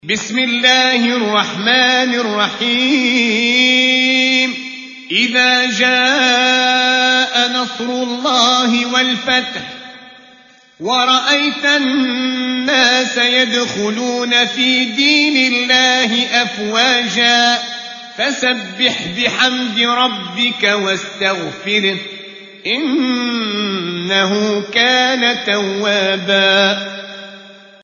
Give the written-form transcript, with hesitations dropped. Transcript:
بسم الله الرحمن الرحيم إذا جاء نصر الله والفتح ورأيت الناس يدخلون في دين الله أفواجا فسبح بحمد ربك واستغفره إنه كان توابا